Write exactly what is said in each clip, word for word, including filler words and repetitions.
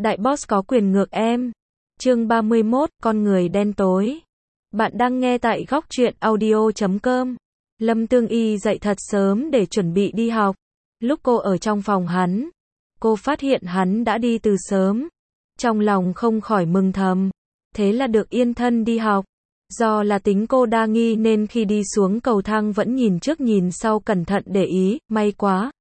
Đại boss có quyền ngược em. Chương ba mươi mốt, con người đen tối. Bạn đang nghe tại góc truyện audio chấm com. Lâm Tương Y dậy thật sớm để chuẩn bị đi học. Lúc cô ở trong phòng hắn, cô phát hiện hắn đã đi từ sớm. Trong lòng không khỏi mừng thầm. Thế là được yên thân đi học. Do là tính cô đa nghi nên khi đi xuống cầu thang vẫn nhìn trước nhìn sau cẩn thận để ý, may quá.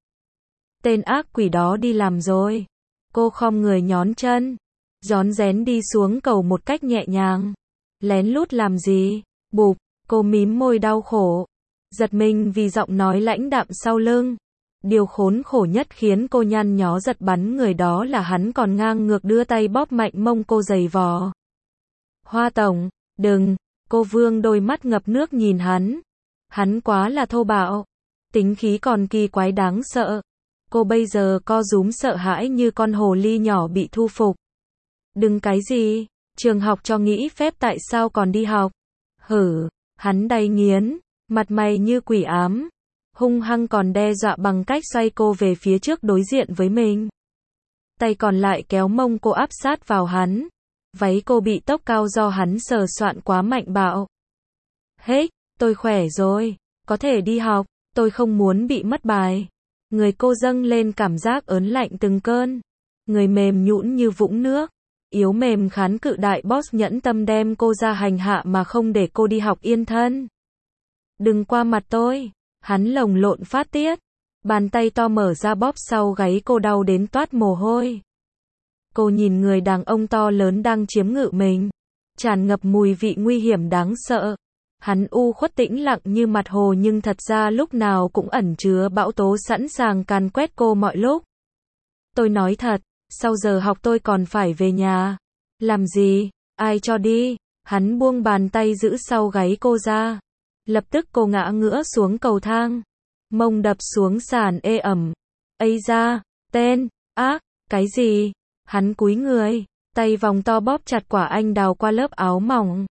Tên ác quỷ đó đi làm rồi. Cô khom người nhón chân, rón rén đi xuống cầu một cách nhẹ nhàng. Lén lút làm gì? Bụp, cô mím môi đau khổ. Giật mình vì giọng nói lãnh đạm sau lưng. Điều khốn khổ nhất khiến cô nhăn nhó giật bắn người đó là hắn còn ngang ngược đưa tay bóp mạnh mông cô giày vò. Hoa tổng, đừng, cô vương đôi mắt ngập nước nhìn hắn. Hắn quá là thô bạo, tính khí còn kỳ quái đáng sợ. Cô bây giờ co rúm sợ hãi như con hồ ly nhỏ bị thu phục. Đừng cái gì, trường học cho nghỉ phép tại sao còn đi học? Hử, hắn đay nghiến, mặt mày như quỷ ám, hung hăng còn đe dọa bằng cách xoay cô về phía trước đối diện với mình. Tay còn lại kéo mông cô áp sát vào hắn. Váy cô bị tốc cao do hắn sờ soạn quá mạnh bạo. Hết, tôi khỏe rồi, có thể đi học, tôi không muốn bị mất bài. Người cô dâng lên cảm giác ớn lạnh từng cơn. Người mềm nhũn như vũng nước. Yếu mềm kháng cự đại boss nhẫn tâm đem cô ra hành hạ mà không để cô đi học yên thân. Đừng qua mặt tôi. Hắn lồng lộn phát tiết. Bàn tay to mở ra bóp sau gáy cô đau đến toát mồ hôi. Cô nhìn người đàn ông to lớn đang chiếm ngự mình. Tràn ngập mùi vị nguy hiểm đáng sợ. Hắn u khuất tĩnh lặng như mặt hồ nhưng thật ra lúc nào cũng ẩn chứa bão tố sẵn sàng càn quét cô mọi lúc. Tôi nói thật, sau giờ học tôi còn phải về nhà. Làm gì? Ai cho đi? Hắn buông bàn tay giữ sau gáy cô ra. Lập tức cô ngã ngửa xuống cầu thang. Mông đập xuống sàn ê ẩm. Ây da, tên, ác, cái gì? Hắn cúi người, tay vòng to bóp chặt quả anh đào qua lớp áo mỏng.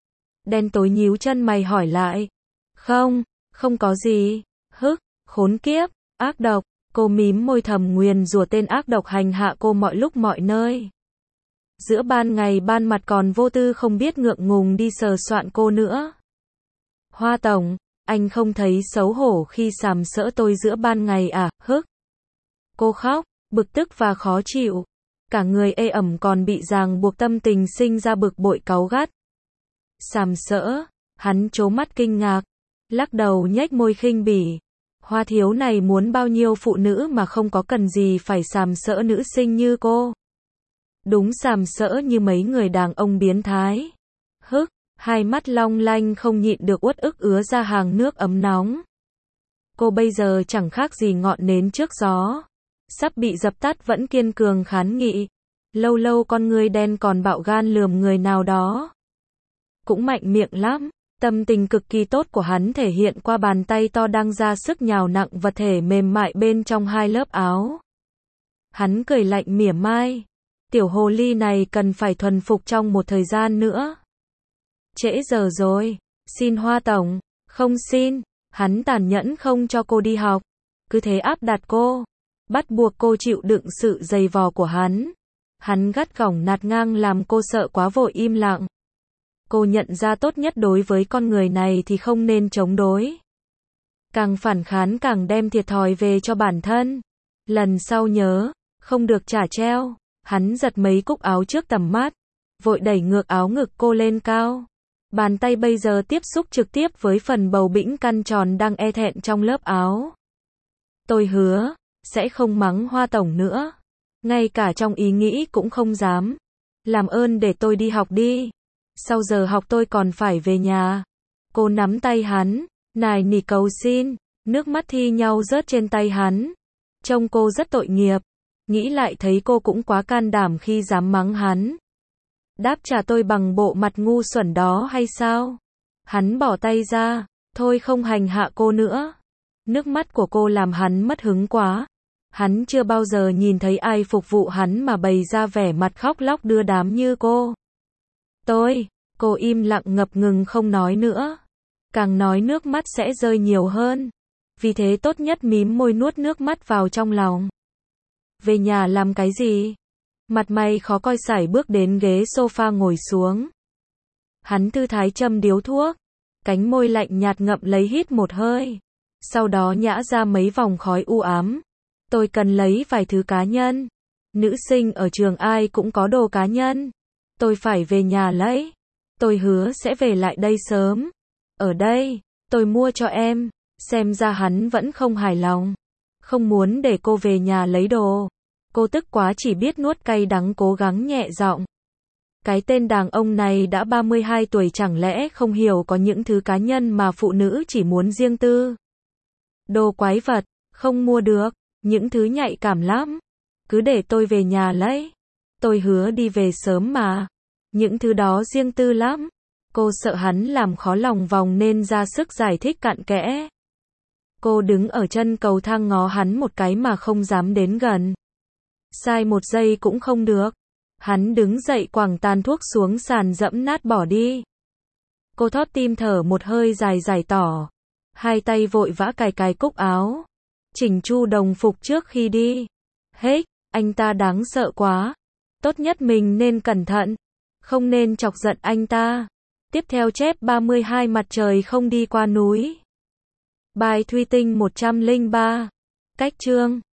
Đen tối nhíu chân mày hỏi lại. Không, không có gì. Hức, khốn kiếp, ác độc. Cô mím môi thầm nguyền rủa tên ác độc hành hạ cô mọi lúc mọi nơi. Giữa ban ngày ban mặt còn vô tư không biết ngượng ngùng đi sờ soạn cô nữa. Hoa tổng, anh không thấy xấu hổ khi sàm sỡ tôi giữa ban ngày à? Hức. Cô khóc, bực tức và khó chịu. Cả người ê ẩm còn bị ràng buộc tâm tình sinh ra bực bội cáu gắt. Sàm sỡ, hắn trố mắt kinh ngạc, lắc đầu nhếch môi khinh bỉ. Hoa thiếu này muốn bao nhiêu phụ nữ mà không có cần gì phải sàm sỡ nữ sinh như cô. Đúng sàm sỡ như mấy người đàn ông biến thái. Hức, hai mắt long lanh không nhịn được uất ức ứa ra hàng nước ấm nóng. Cô bây giờ chẳng khác gì ngọn nến trước gió. Sắp bị dập tắt vẫn kiên cường kháng nghị. Lâu lâu con người đen còn bạo gan lườm người nào đó. Cũng mạnh miệng lắm. Tâm tình cực kỳ tốt của hắn thể hiện qua bàn tay to đang ra sức nhào nặng vật thể mềm mại bên trong hai lớp áo. Hắn cười lạnh mỉa mai. Tiểu hồ ly này cần phải thuần phục trong một thời gian nữa. Trễ giờ rồi. Xin Hoa tổng. Không xin. Hắn tàn nhẫn không cho cô đi học. Cứ thế áp đặt cô. Bắt buộc cô chịu đựng sự giày vò của hắn. Hắn gắt gỏng nạt ngang làm cô sợ quá vội im lặng. Cô nhận ra tốt nhất đối với con người này thì không nên chống đối. Càng phản kháng càng đem thiệt thòi về cho bản thân. Lần sau nhớ, không được trả treo. Hắn giật mấy cúc áo trước tầm mắt, vội đẩy ngược áo ngực cô lên cao. Bàn tay bây giờ tiếp xúc trực tiếp với phần bầu bĩnh căn tròn đang e thẹn trong lớp áo. Tôi hứa, sẽ không mắng Hoa tổng nữa. Ngay cả trong ý nghĩ cũng không dám. Làm ơn để tôi đi học đi. Sau giờ học tôi còn phải về nhà. Cô nắm tay hắn, nài nỉ cầu xin, nước mắt thi nhau rớt trên tay hắn. Trông cô rất tội nghiệp. Nghĩ lại thấy cô cũng quá can đảm khi dám mắng hắn. Đáp trả tôi bằng bộ mặt ngu xuẩn đó hay sao? Hắn bỏ tay ra, thôi không hành hạ cô nữa. Nước mắt của cô làm hắn mất hứng quá. Hắn chưa bao giờ nhìn thấy ai phục vụ hắn mà bày ra vẻ mặt khóc lóc đưa đám như cô. Tôi, cô im lặng ngập ngừng không nói nữa. Càng nói nước mắt sẽ rơi nhiều hơn. Vì thế tốt nhất mím môi nuốt nước mắt vào trong lòng. Về nhà làm cái gì? Mặt mày khó coi sải bước đến ghế sofa ngồi xuống. Hắn thư thái châm điếu thuốc, cánh môi lạnh nhạt ngậm lấy hít một hơi. Sau đó nhả ra mấy vòng khói u ám. Tôi cần lấy vài thứ cá nhân. Nữ sinh ở trường ai cũng có đồ cá nhân. Tôi phải về nhà lấy. Tôi hứa sẽ về lại đây sớm. Ở đây, tôi mua cho em. Xem ra hắn vẫn không hài lòng. Không muốn để cô về nhà lấy đồ. Cô tức quá chỉ biết nuốt cay đắng cố gắng nhẹ giọng. Cái tên đàn ông này đã ba mươi hai tuổi chẳng lẽ không hiểu có những thứ cá nhân mà phụ nữ chỉ muốn riêng tư. Đồ quái vật, không mua được, những thứ nhạy cảm lắm. Cứ để tôi về nhà lấy. Tôi hứa đi về sớm mà. Những thứ đó riêng tư lắm. Cô sợ hắn làm khó lòng vòng nên ra sức giải thích cặn kẽ. Cô đứng ở chân cầu thang ngó hắn một cái mà không dám đến gần. Sai một giây cũng không được. Hắn đứng dậy quẳng tàn thuốc xuống sàn dẫm nát bỏ đi. Cô thót tim thở một hơi dài giải tỏ. Hai tay vội vã cài cài cúc áo. Chỉnh chu đồng phục trước khi đi. Hết, anh ta đáng sợ quá. Tốt nhất mình nên cẩn thận. Không nên chọc giận anh ta. Tiếp theo chép ba mươi hai mặt trời không đi qua núi. Bài Thủy Tinh một trăm lẻ ba. Cách chương